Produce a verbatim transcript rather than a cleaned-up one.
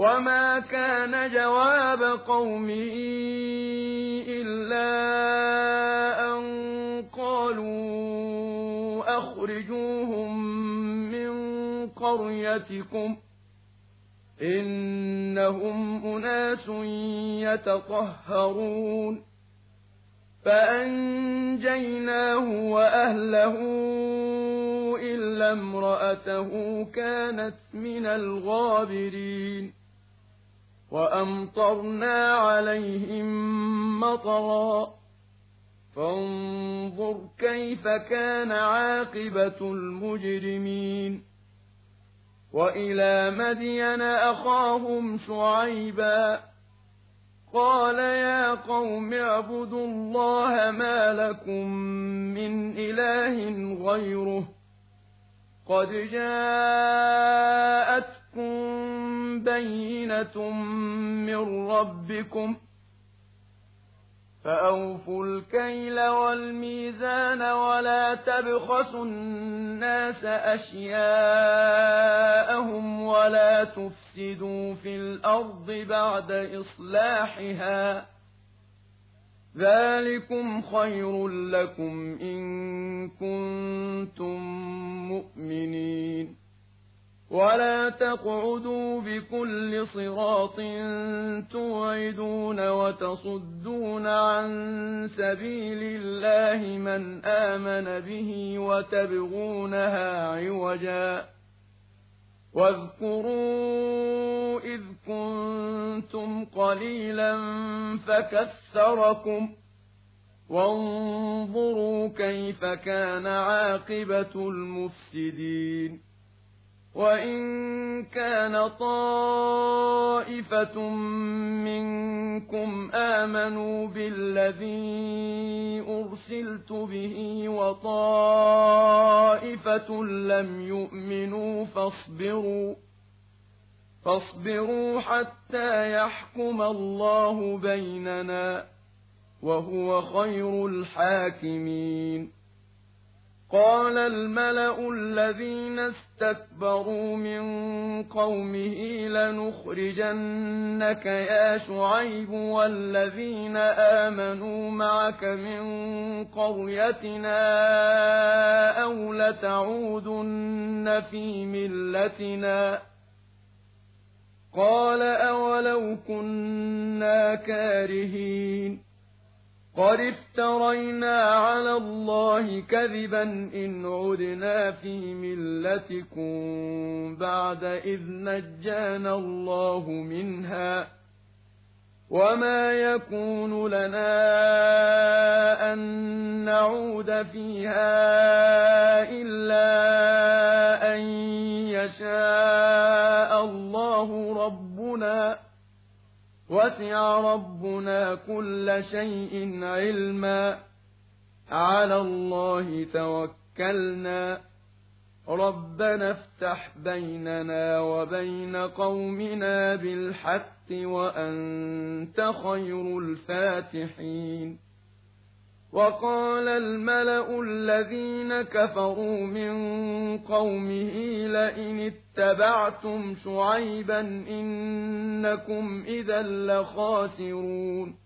وما كان جواب قومه إلا أن قالوا أخرجوهم من قريتكم إنهم أناس يتطهرون فأنجيناه وأهله إلا امرأته كانت من الغابرين وأمطرنا عليهم مطرا فانظر كيف كان عاقبة المجرمين وإلى مدين أخاهم شعيبا قال يا قوم اعبدوا الله ما لكم من إله غيره قد جاءتكم بينة من ربكم فأوفوا الكيل والميزان ولا تبخسوا الناس أشياءهم ولا تفسدوا في الأرض بعد إصلاحها ذلكم خير لكم إن كنتم مؤمنين ولا تقعدوا بكل صراط توعدون وتصدون عن سبيل الله من آمن به وتبغونها عوجا واذكروا إذ كنتم قليلا فكثركم وانظروا كيف كان عاقبة المفسدين وإن كان طائفة منكم آمنوا بالذي أرسلت به وطائفة لم يؤمنوا فاصبروا فاصبروا حتى يحكم الله بيننا وهو خير الحاكمين قال الملأ الذين استكبروا من قومه لنخرجنك يا شعيب والذين آمنوا معك من قريتنا أو لتعودن في ملتنا قال أولو كنا كارهين قد افترينا على الله كذبا إن عدنا في ملتكم بعد إذ نجانا الله منها وما يكون لنا أن نعود فيها إلا أن يشاء الله ربنا وسع ربنا كل شيء علما على الله توكلنا ربنا افتح بيننا وبين قومنا بالحق وأنت خير الفاتحين وقال الملأ الذين كفروا من قومه لئن اتبعتم شعيبا إنكم إذا لخاسرون